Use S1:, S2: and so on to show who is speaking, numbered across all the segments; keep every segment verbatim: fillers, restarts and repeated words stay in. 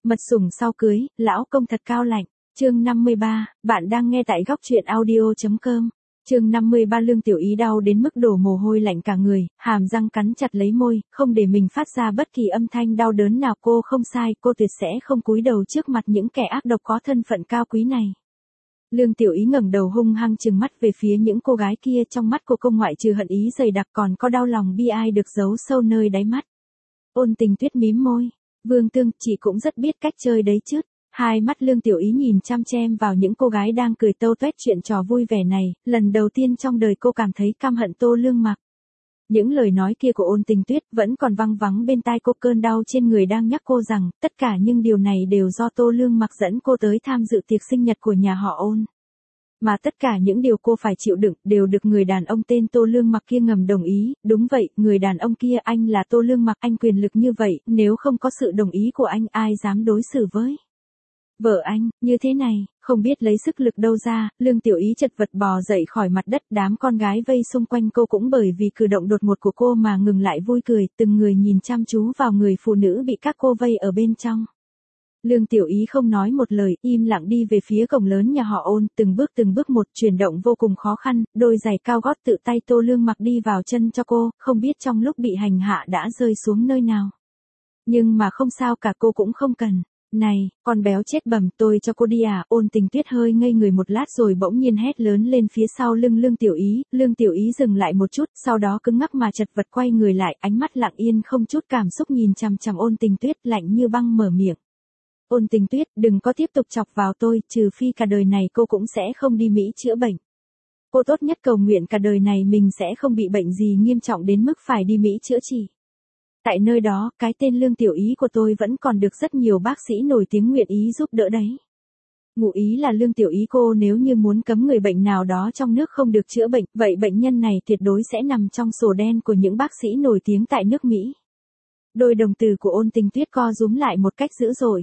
S1: Mật sủng sau cưới, lão công thật cao lạnh. Chương năm mươi ba, bạn đang nghe tại góc truyện audio chấm com. Chương năm mươi ba Lương Tiểu Ý đau đến mức đổ mồ hôi lạnh cả người, hàm răng cắn chặt lấy môi, không để mình phát ra bất kỳ âm thanh đau đớn nào. Cô không sai, cô tuyệt sẽ không cúi đầu trước mặt những kẻ ác độc có thân phận cao quý này. Lương Tiểu Ý ngẩng đầu hung hăng trừng mắt về phía những cô gái kia, trong mắt cô không ngoại trừ hận ý dày đặc còn có đau lòng bi ai được giấu sâu nơi đáy mắt. Ôn Tình Tuyết mím môi, Vương Tương, chị cũng rất biết cách chơi đấy chứ. Hai mắt Lương Tiểu Ý nhìn chăm chăm vào những cô gái đang cười tâu tuét chuyện trò vui vẻ này, lần đầu tiên trong đời cô cảm thấy căm hận Tô Lương Mặc. Những lời nói kia của Ôn Tình Tuyết vẫn còn văng vắng bên tai cô, cơn đau trên người đang nhắc cô rằng, tất cả những điều này đều do Tô Lương Mặc dẫn cô tới tham dự tiệc sinh nhật của nhà họ Ôn. Mà tất cả những điều cô phải chịu đựng đều được người đàn ông tên Tô Lương Mặc kia ngầm đồng ý. Đúng vậy, người đàn ông kia, anh là Tô Lương Mặc, anh quyền lực như vậy, nếu không có sự đồng ý của anh ai dám đối xử với vợ anh như thế này. Không biết lấy sức lực đâu ra, Lương Tiểu Ý chật vật bò dậy khỏi mặt đất, đám con gái vây xung quanh cô cũng bởi vì cử động đột ngột của cô mà ngừng lại vui cười, từng người nhìn chăm chú vào người phụ nữ bị các cô vây ở bên trong. Lương Tiểu Ý không nói một lời, im lặng đi về phía cổng lớn nhà họ Ôn, từng bước từng bước một, chuyển động vô cùng khó khăn, đôi giày cao gót tự tay Tô Lương Mặc đi vào chân cho cô, không biết trong lúc bị hành hạ đã rơi xuống nơi nào. Nhưng mà không sao cả, cô cũng không cần. Này, con béo chết bầm, tôi cho cô đi à? Ôn Tình Tuyết hơi ngây người một lát rồi bỗng nhiên hét lớn lên phía sau lưng Lương Tiểu Ý. Lương Tiểu Ý dừng lại một chút, sau đó cứng ngắc mà chật vật quay người lại, ánh mắt lặng yên không chút cảm xúc nhìn chằm chằm Ôn Tình Tuyết, lạnh như băng mở miệng. Ôn Tình Tuyết, đừng có tiếp tục chọc vào tôi, trừ phi cả đời này cô cũng sẽ không đi Mỹ chữa bệnh. Cô tốt nhất cầu nguyện cả đời này mình sẽ không bị bệnh gì nghiêm trọng đến mức phải đi Mỹ chữa trị. Tại nơi đó, cái tên Lương Tiểu Ý của tôi vẫn còn được rất nhiều bác sĩ nổi tiếng nguyện ý giúp đỡ đấy. Ngụ ý là Lương Tiểu Ý cô nếu như muốn cấm người bệnh nào đó trong nước không được chữa bệnh, vậy bệnh nhân này tuyệt đối sẽ nằm trong sổ đen của những bác sĩ nổi tiếng tại nước Mỹ. Đôi đồng tử của Ôn Tình Tuyết co rúm lại một cách dữ dội.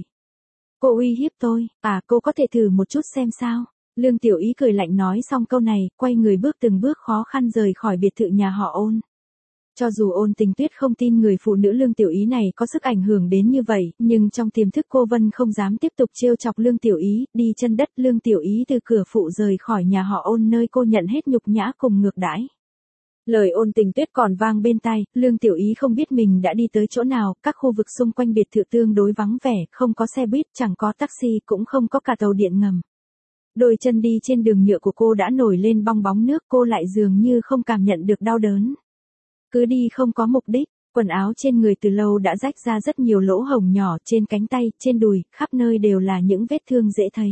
S1: Cô uy hiếp tôi, à cô có thể thử một chút xem sao. Lương Tiểu Ý cười lạnh nói xong câu này, quay người bước từng bước khó khăn rời khỏi biệt thự nhà họ Ôn. Cho dù Ôn Tình Tuyết không tin người phụ nữ Lương Tiểu Ý này có sức ảnh hưởng đến như vậy, nhưng trong tiềm thức cô Vân không dám tiếp tục trêu chọc Lương Tiểu Ý, đi chân đất Lương Tiểu Ý từ cửa phụ rời khỏi nhà họ Ôn nơi cô nhận hết nhục nhã cùng ngược đãi. Lời Ôn Tình Tuyết còn vang bên tai, Lương Tiểu Ý không biết mình đã đi tới chỗ nào, các khu vực xung quanh biệt thự tương đối vắng vẻ, không có xe buýt, chẳng có taxi, cũng không có cả tàu điện ngầm. Đôi chân đi trên đường nhựa của cô đã nổi lên bong bóng nước, cô lại dường như không cảm nhận được đau đớn. Cứ đi không có mục đích, quần áo trên người từ lâu đã rách ra rất nhiều lỗ hổng nhỏ, trên cánh tay, trên đùi, khắp nơi đều là những vết thương dễ thấy.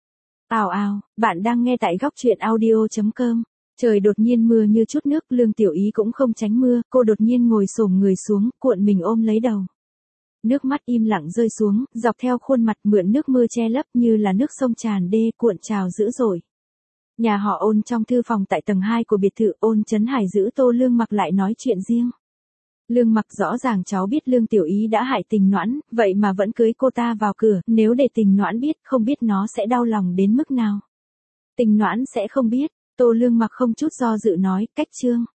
S1: Ào ào, bạn đang nghe tại góc truyện audio chấm com. Trời đột nhiên mưa như chút nước, Lương Tiểu Ý cũng không tránh mưa, cô đột nhiên ngồi xổm người xuống, cuộn mình ôm lấy đầu. Nước mắt im lặng rơi xuống, dọc theo khuôn mặt mượn nước mưa che lấp như là nước sông tràn đê cuộn trào dữ dội. Nhà họ Ôn trong thư phòng tại tầng hai của biệt thự, Ôn Chấn Hải giữ Tô Lương Mặc lại nói chuyện riêng. Lương Mặc, rõ ràng cháu biết Lương Tiểu Ý đã hại Tình Noãn, vậy mà vẫn cưới cô ta vào cửa, nếu để Tình Noãn biết, không biết nó sẽ đau lòng đến mức nào. Tình Noãn sẽ không biết. Tô Lương Mặc không chút do dự nói, cách chương.